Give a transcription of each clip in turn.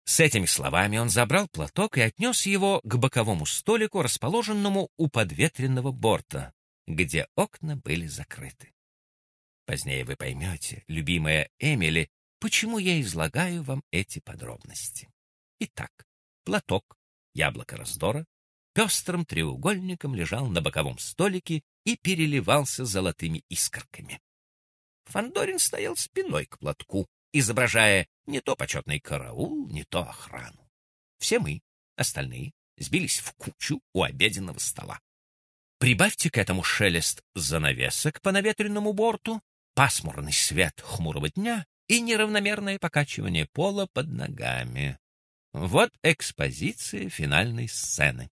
С этими словами он забрал платок и отнес его к боковому столику, расположенному у подветренного борта, где окна были закрыты. Позднее вы поймете, любимая Эмили, почему я излагаю вам эти подробности. Итак, платок, яблоко раздора, пестрым треугольником лежал на боковом столике и переливался золотыми искорками. Фандорин стоял спиной к платку, изображая не то почетный караул, не то охрану. Все мы, остальные, сбились в кучу у обеденного стола. Прибавьте к этому шелест занавесок по наветренному борту, пасмурный свет хмурого дня и неравномерное покачивание пола под ногами. Вот экспозиция финальной сцены.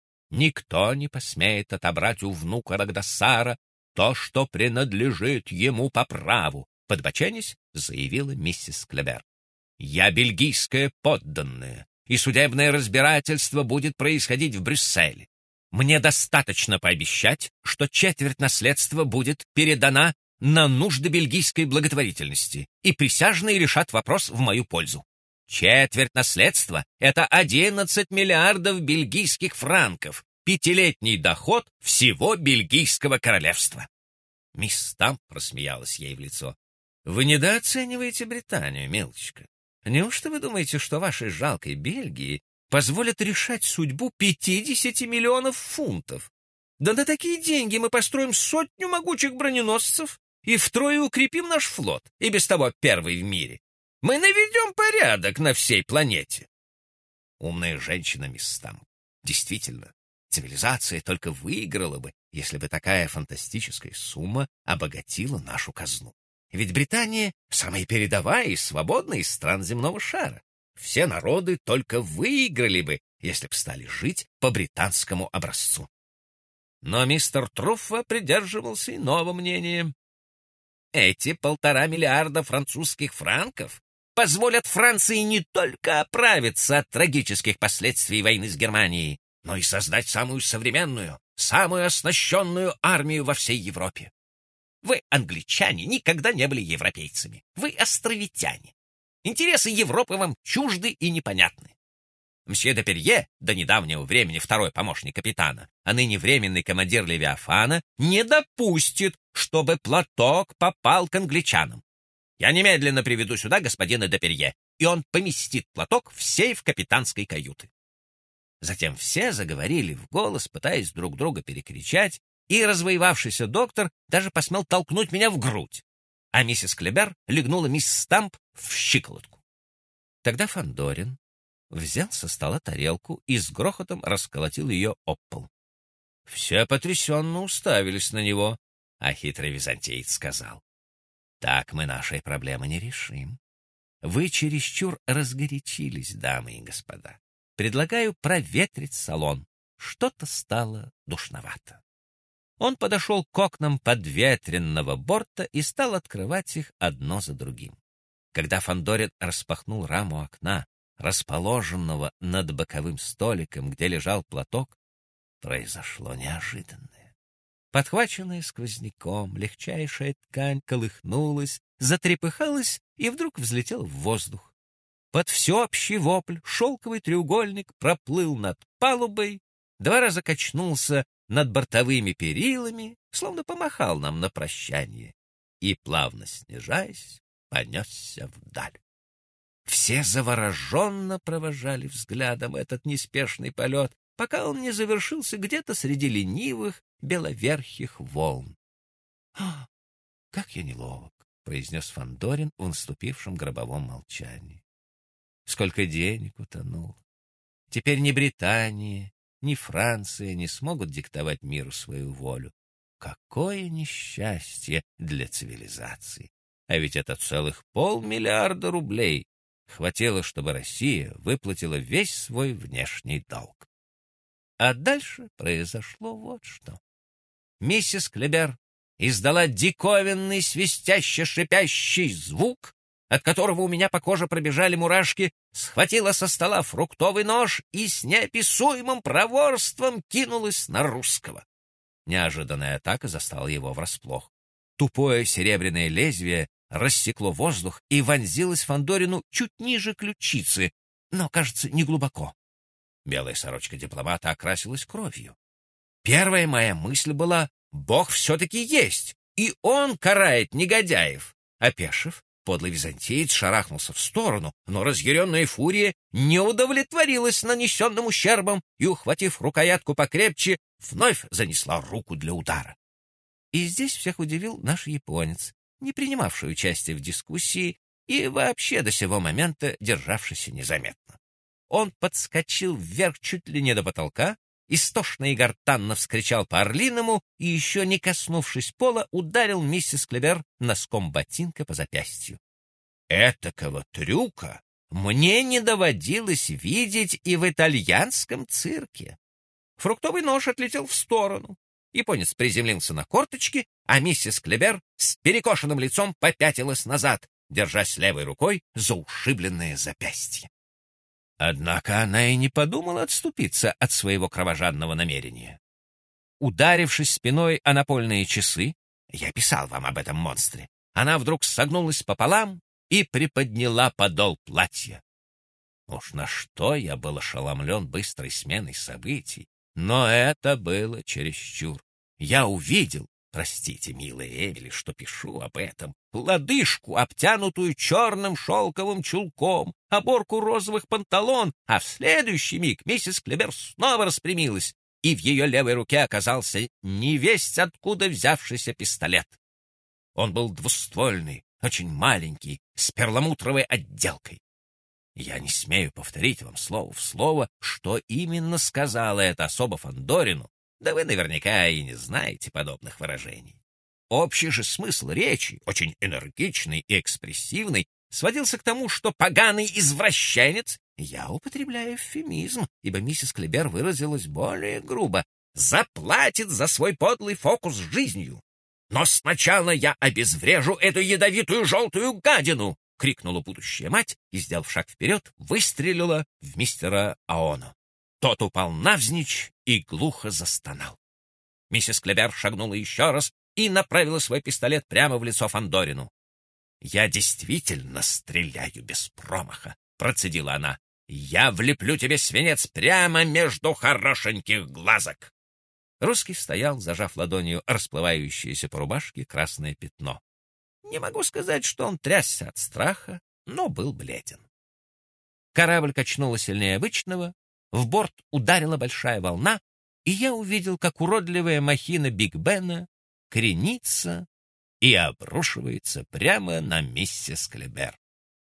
Никто не посмеет отобрать у внука Рагдасара то, что принадлежит ему по праву, подбоченясь, заявила миссис Клебер. Я бельгийская подданная, и судебное разбирательство будет происходить в Брюсселе. Мне достаточно пообещать, что четверть наследства будет передана на нужды бельгийской благотворительности, и присяжные решат вопрос в мою пользу. Четверть наследства — это 11 миллиардов бельгийских франков, 5-летний доход всего бельгийского королевства. Мисс Стамп просмеялась ей в лицо. Вы недооцениваете Британию, милочка. Неужто вы думаете, что вашей жалкой Бельгии позволят решать судьбу 50 миллионов фунтов? Да на такие деньги мы построим 100 могучих броненосцев и втрое укрепим наш флот, и без того первый в мире. Мы наведем порядок на всей планете. Умная женщина, мисс Стамп. Действительно, цивилизация только выиграла бы, если бы такая фантастическая сумма обогатила нашу казну. Ведь Британия — самая передовая и свободная из стран земного шара. Все народы только выиграли бы, если б стали жить по британскому образцу. Но мистер Труффо придерживался иного мнения. Эти 1,5 миллиарда французских франков позволят Франции не только оправиться от трагических последствий войны с Германией, но и создать самую современную, самую оснащенную армию во всей Европе. Вы, англичане, никогда не были европейцами. Вы островитяне. Интересы Европы вам чужды и непонятны. Мсье де Перье, до недавнего времени второй помощник капитана, а ныне временный командир Левиафана, не допустит, чтобы платок попал к англичанам. Я немедленно приведу сюда господина де Перье, и он поместит платок в сейф капитанской каюты. Затем все заговорили в голос, пытаясь друг друга перекричать, и развоевавшийся доктор даже посмел толкнуть меня в грудь, а миссис Клебер легнула мисс Стамп в щиколотку. Тогда Фандорин взял со стола тарелку и с грохотом расколотил ее об пол. Все потрясенно уставились на него, а хитрый византиец сказал: «Так мы нашей проблемы не решим. Вы чересчур разгорячились, дамы и господа. Предлагаю проветрить салон. Что-то стало душновато». Он подошел к окнам подветренного борта и стал открывать их одно за другим. Когда Фандорин распахнул раму окна, расположенного над боковым столиком, где лежал платок, произошло неожиданное. Подхваченная сквозняком, легчайшая ткань колыхнулась, затрепыхалась и вдруг взлетела в воздух. Под всеобщий вопль шелковый треугольник проплыл над палубой, 2 раза качнулся над бортовыми перилами, словно помахал нам на прощание, и, плавно снижаясь, понесся вдаль. Все завороженно провожали взглядом этот неспешный полет, пока он не завершился где-то среди ленивых беловерхих волн. Как я неловок!» — произнес Фандорин в наступившем гробовом молчании. «Сколько денег утонуло! Теперь ни Британия, ни Франция не смогут диктовать миру свою волю. Какое несчастье для цивилизации! А ведь это целых 500 миллиарда рублей хватило, чтобы Россия выплатила весь свой внешний долг». А дальше произошло вот что. Миссис Клебер издала диковинный свистяще-шипящий звук, от которого у меня по коже пробежали мурашки, схватила со стола фруктовый нож и с неописуемым проворством кинулась на русского. Неожиданная атака застала его врасплох. Тупое серебряное лезвие рассекло воздух и вонзилось Фандорину чуть ниже ключицы, но, кажется, не глубоко. Белая сорочка дипломата окрасилась кровью. Первая моя мысль была: Бог все-таки есть, и Он карает негодяев. Опешив, подлый византиец шарахнулся в сторону, но разъяренная фурия не удовлетворилась нанесенным ущербом и, ухватив рукоятку покрепче, вновь занесла руку для удара. И здесь всех удивил наш японец, не принимавший участия в дискуссии и вообще до сего момента державшийся незаметно. Он подскочил вверх чуть ли не до потолка, истошно и гортанно вскричал по-орлиному и, еще не коснувшись пола, ударил миссис Клебер носком ботинка по запястью. Этакого трюка мне не доводилось видеть и в итальянском цирке. Фруктовый нож отлетел в сторону. Японец приземлился на корточки, а миссис Клебер с перекошенным лицом попятилась назад, держась левой рукой за ушибленное запястье. Однако она и не подумала отступиться от своего кровожадного намерения. Ударившись спиной о напольные часы, я писал вам об этом монстре, она вдруг согнулась пополам и приподняла подол платья. Уж на что я был ошеломлен быстрой сменой событий, но это было чересчур. Я увидел, простите, милая Эмили, что пишу об этом, лодыжку, обтянутую черным шелковым чулком, оборку розовых панталон, а в следующий миг миссис Клебер снова распрямилась, и в ее левой руке оказался невесть откуда взявшийся пистолет. Он был двуствольный, очень маленький, с перламутровой отделкой. Я не смею повторить вам слово в слово, что именно сказала эта особа Фандорину, да вы наверняка и не знаете подобных выражений. Общий же смысл речи, очень энергичный и экспрессивный, сводился к тому, что поганый извращенец, я употребляю эвфемизм, ибо миссис Клебер выразилась более грубо, заплатит за свой подлый фокус с жизнью. «Но сначала я обезврежу эту ядовитую желтую гадину!» — крикнула будущая мать и, сделав шаг вперед, выстрелила в мистера Аоно. Тот упал навзничь и глухо застонал. Миссис Клебер шагнула еще раз и направила свой пистолет прямо в лицо Фандорину. «Я действительно стреляю без промаха», — процедила она. «Я влеплю тебе свинец прямо между хорошеньких глазок». Русский стоял, зажав ладонью расплывающееся по рубашке красное пятно. Не могу сказать, что он трясся от страха, но был бледен. Корабль качнуло сильнее обычного, в борт ударила большая волна, и я увидел, как уродливая махина Биг Бена кренится и обрушивается прямо на миссис Клебер.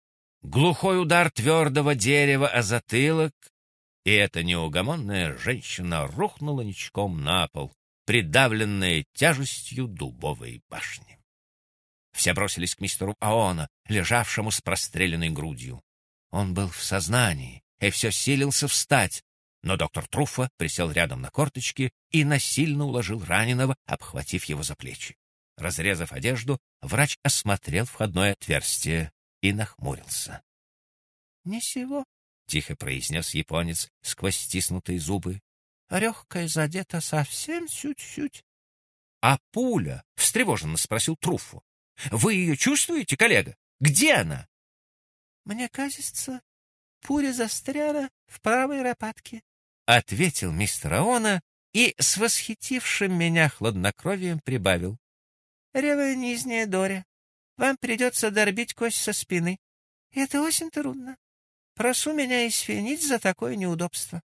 Глухой удар твердого дерева о затылок, и эта неугомонная женщина рухнула ничком на пол, придавленная тяжестью дубовой башни. Все бросились к мистеру Аоно, лежавшему с простреленной грудью. Он был в сознании и все силился встать, но доктор Труффо присел рядом на корточки и насильно уложил раненого, обхватив его за плечи. Разрезав одежду, врач осмотрел входное отверстие и нахмурился. — Ничего, — тихо произнес японец сквозь стиснутые зубы. — Легкая задета совсем чуть-чуть. — А пуля? — встревоженно спросил Труффо. — Вы ее чувствуете, коллега? Где она? — Мне кажется, пуля застряла в правой лопатке, — ответил мистер Аоно и с восхитившим меня хладнокровием прибавил. — Левая нижняя доля. Вам придется дорбить кость со спины. Это очень трудно. Прошу меня извинить за такое неудобство.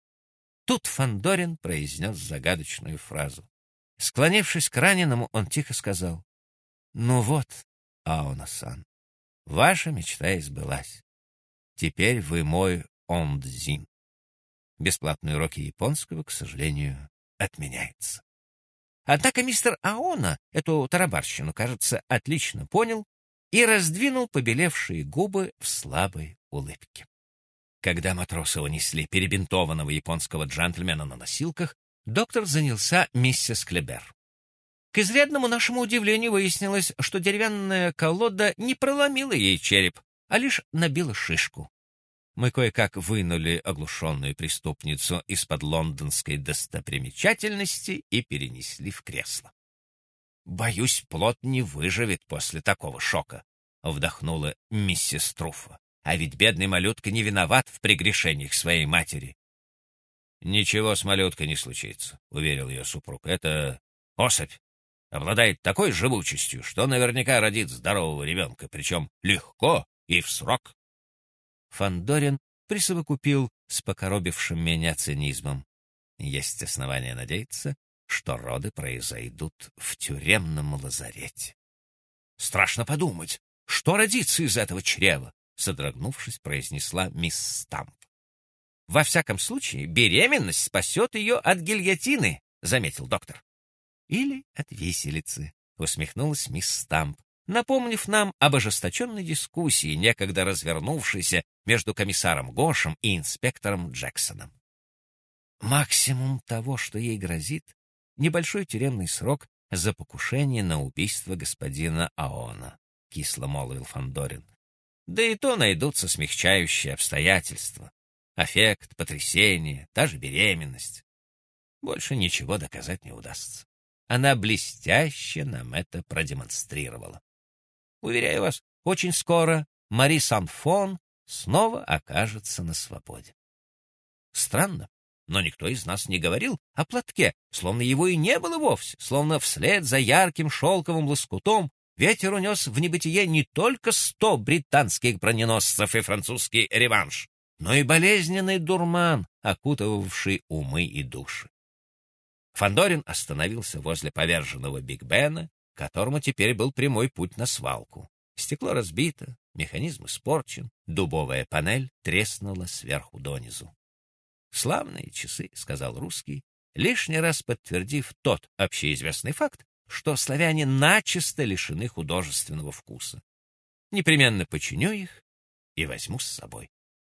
Тут Фандорин произнес загадочную фразу. Склонившись к раненому, он тихо сказал: «Ну вот, Аоно-сан, ваша мечта избылась. Теперь вы мой ондзин. Бесплатные уроки японского, к сожалению, отменяются». Однако мистер Аоно эту тарабарщину, кажется, отлично понял и раздвинул побелевшие губы в слабой улыбке. Когда матросы унесли перебинтованного японского джентльмена на носилках, доктор занялся миссис Клебер. К изрядному нашему удивлению выяснилось, что деревянная колода не проломила ей череп, а лишь набила шишку. Мы кое-как вынули оглушенную преступницу из-под лондонской достопримечательности и перенесли в кресло. «Боюсь, плод не выживет после такого шока», — вдохнула миссис Труффо. А ведь бедный малютка не виноват в прегрешениях своей матери. «Ничего с малюткой не случится», — уверил ее супруг. «Это особь. Обладает такой живучестью, что наверняка родит здорового ребенка, причем легко и в срок». Фандорин присовокупил с покоробившим меня цинизмом. Есть основания надеяться, что роды произойдут в тюремном лазарете. «Страшно подумать, что родится из этого чрева», — содрогнувшись, произнесла мисс Стамп. «Во всяком случае, беременность спасет ее от гильотины», — заметил доктор. «Или от виселицы», — усмехнулась мисс Стамп, напомнив нам об ожесточенной дискуссии, некогда развернувшейся между комиссаром Гошем и инспектором Джексоном. «Максимум того, что ей грозит, небольшой тюремный срок за покушение на убийство господина Аона», — кисло молвил Фандорин. «Да и то найдутся смягчающие обстоятельства. Аффект, потрясение, даже беременность. Больше ничего доказать не удастся. Она блестяще нам это продемонстрировала. Уверяю вас, очень скоро Мари Сан-Фон снова окажется на свободе». Странно, но никто из нас не говорил о платке, словно его и не было вовсе, словно вслед за ярким шелковым лоскутом ветер унес в небытие не только 100 британских броненосцев и французский реванш, но и болезненный дурман, окутывавший умы и души. Фандорин остановился возле поверженного Биг Бена, к которому теперь был прямой путь на свалку. Стекло разбито, механизм испорчен, дубовая панель треснула сверху донизу. «Славные часы», — сказал русский, лишний раз подтвердив тот общеизвестный факт, что славяне начисто лишены художественного вкуса. Непременно починю их и возьму с собой.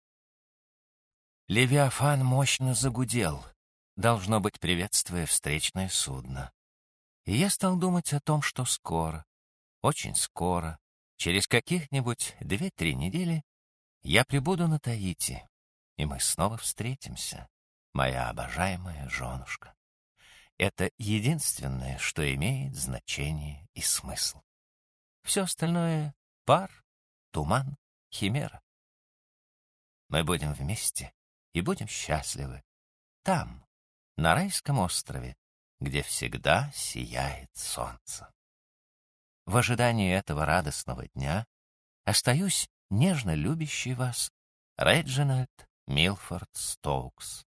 Левиафан мощно загудел, должно быть, приветствуя встречное судно. И я стал думать о том, что скоро, очень скоро, через каких-нибудь 2-3 недели, я прибуду на Таити, и мы снова встретимся, моя обожаемая женушка. Это единственное, что имеет значение и смысл. Все остальное — пар, туман, химера. Мы будем вместе и будем счастливы там, на райском острове, где всегда сияет солнце. В ожидании этого радостного дня остаюсь нежно любящий вас Реджинальд Милфорд Стоукс.